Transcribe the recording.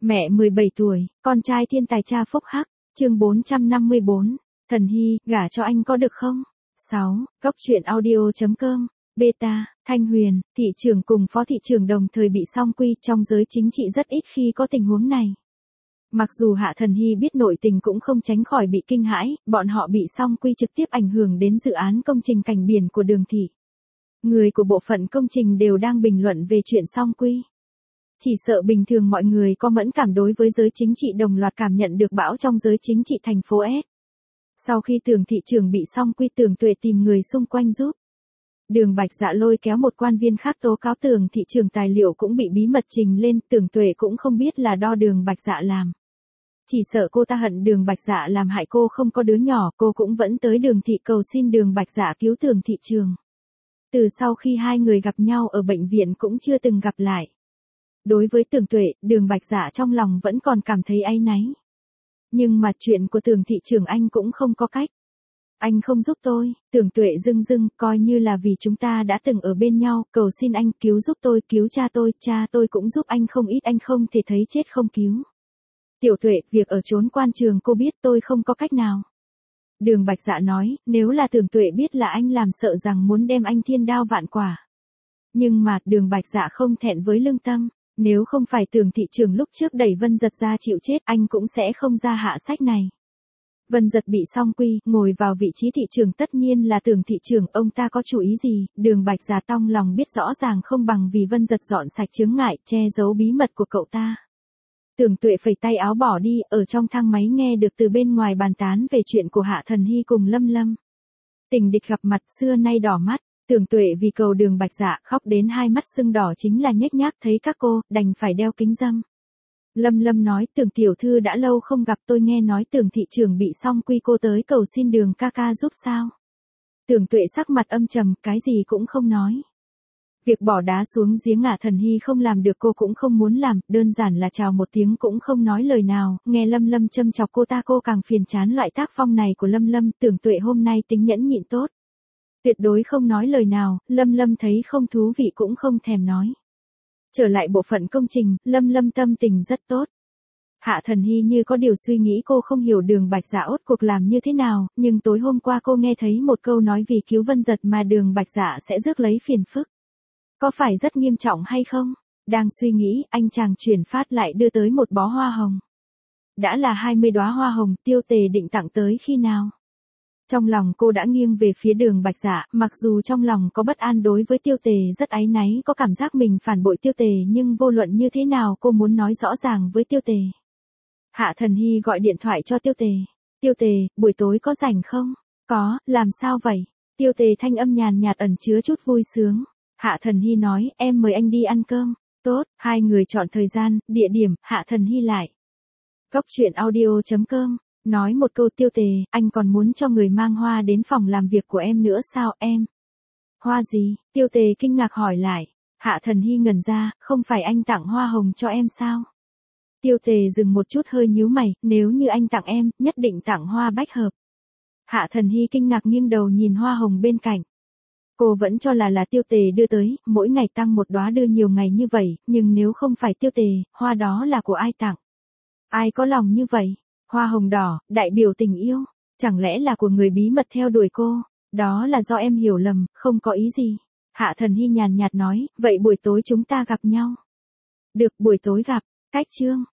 Mẹ 17 tuổi, con trai thiên tài cha phúc hắc, chương 454, Thần Hy, gả cho anh có được không? 6. Góc truyện audio.com, Beta, Thanh Huyền, thị trưởng cùng phó thị trưởng đồng thời bị song quy, trong giới chính trị rất ít khi có tình huống này. Mặc dù Hạ Thần Hy biết nội tình cũng không tránh khỏi bị kinh hãi, bọn họ bị song quy trực tiếp ảnh hưởng đến dự án công trình cảnh biển của Đường thị. Người của bộ phận công trình đều đang bình luận về chuyện song quy. Chỉ sợ bình thường mọi người có mẫn cảm đối với giới chính trị đồng loạt cảm nhận được bão trong giới chính trị thành phố S. Sau khi Tưởng thị trưởng bị song quy, Tưởng Tuệ tìm người xung quanh giúp. Đường Bạch Dạ lôi kéo một quan viên khác tố cáo Tưởng thị trưởng tài liệu cũng bị bí mật trình lên, Tưởng Tuệ cũng không biết là do Đường Bạch Dạ làm. Chỉ sợ cô ta hận Đường Bạch Dạ làm hại cô không có đứa nhỏ, cô cũng vẫn tới Đường thị cầu xin Đường Bạch Dạ cứu Tưởng thị trưởng. Từ sau khi hai người gặp nhau ở bệnh viện cũng chưa từng gặp lại. Đối với Tưởng Tuệ, Đường Bạch Dạ trong lòng vẫn còn cảm thấy áy náy. Nhưng mà chuyện của Tưởng thị trưởng anh cũng không có cách. Anh không giúp tôi, Tưởng Tuệ dưng coi như là vì chúng ta đã từng ở bên nhau, cầu xin anh cứu giúp tôi, cứu cha tôi cũng giúp anh không ít, anh không thể thấy chết không cứu. Tiểu Tuệ, việc ở trốn quan trường cô biết, tôi không có cách nào. Đường Bạch Dạ nói, nếu là Tưởng Tuệ biết là anh làm, sợ rằng muốn đem anh thiên đao vạn quả. Nhưng mà, Đường Bạch Dạ không thẹn với lương tâm. Nếu không phải Tưởng thị trưởng lúc trước đẩy Vân Dật ra chịu chết, anh cũng sẽ không ra hạ sách này. Vân Dật bị song quy, ngồi vào vị trí thị trưởng tất nhiên là Tưởng thị trưởng, ông ta có chủ ý gì? Đường Bạch Dạ trong lòng biết rõ ràng không bằng vì Vân Dật dọn sạch chướng ngại, che giấu bí mật của cậu ta. Tưởng Tuệ phẩy tay áo bỏ đi, ở trong thang máy nghe được từ bên ngoài bàn tán về chuyện của Hạ Thần Hy cùng Lâm Lâm. Tình địch gặp mặt, xưa nay đỏ mắt. Tưởng Tuệ vì cầu Đường Bạch Dạ khóc đến hai mắt sưng đỏ, chính là nhếch nhác thấy các cô, đành phải đeo kính râm. Lâm Lâm nói, Tưởng tiểu thư đã lâu không gặp, tôi nghe nói Tưởng thị trưởng bị song quy, cô tới cầu xin Đường ca ca giúp sao? Tưởng Tuệ sắc mặt âm trầm, cái gì cũng không nói. Việc bỏ đá xuống giếng Hạ Thần Hy không làm được, cô cũng không muốn làm, đơn giản là chào một tiếng cũng không nói lời nào, nghe Lâm Lâm châm chọc cô ta, cô càng phiền chán loại tác phong này của Lâm Lâm. Tưởng Tuệ hôm nay tính nhẫn nhịn tốt. Tuyệt đối không nói lời nào, Lâm Lâm thấy không thú vị cũng không thèm nói. Trở lại bộ phận công trình, Lâm Lâm tâm tình rất tốt. Hạ Thần Hy như có điều suy nghĩ, cô không hiểu Đường Bạch Dạ ốt cuộc làm như thế nào, nhưng tối hôm qua cô nghe thấy một câu nói vì cứu Vân Dật mà Đường Bạch Dạ sẽ rước lấy phiền phức. Có phải rất nghiêm trọng hay không? Đang suy nghĩ, anh chàng chuyển phát lại đưa tới một bó hoa hồng. Đã là 20 đóa hoa hồng, Tiêu Tề định tặng tới khi nào? Trong lòng cô đã nghiêng về phía Đường Bạch Dạ, mặc dù trong lòng có bất an đối với Tiêu Tề, rất áy náy, có cảm giác mình phản bội Tiêu Tề, nhưng vô luận như thế nào cô muốn nói rõ ràng với Tiêu Tề. Hạ Thần Hy gọi điện thoại cho Tiêu Tề. Tiêu Tề, buổi tối có rảnh không? Có, làm sao vậy? Tiêu Tề thanh âm nhàn nhạt ẩn chứa chút vui sướng. Hạ Thần Hy nói, em mời anh đi ăn cơm. Tốt, hai người chọn thời gian, địa điểm, Hạ Thần Hy lại. Góc truyện audio.com. Nói một câu, Tiêu Tề, anh còn muốn cho người mang hoa đến phòng làm việc của em nữa sao em? Hoa gì? Tiêu Tề kinh ngạc hỏi lại. Hạ Thần Hy ngẩn ra, không phải anh tặng hoa hồng cho em sao? Tiêu Tề dừng một chút hơi nhíu mày, nếu như anh tặng em, nhất định tặng hoa bách hợp. Hạ Thần Hy kinh ngạc nghiêng đầu nhìn hoa hồng bên cạnh. Cô vẫn cho là Tiêu Tề đưa tới, mỗi ngày tăng một đóa đưa nhiều ngày như vậy, nhưng nếu không phải Tiêu Tề, hoa đó là của ai tặng? Ai có lòng như vậy? Hoa hồng đỏ, đại biểu tình yêu, chẳng lẽ là của người bí mật theo đuổi cô? Đó là do em hiểu lầm, không có ý gì. Hạ Thần Hy nhàn nhạt nói, vậy buổi tối chúng ta gặp nhau. Được, buổi tối gặp, cách chương.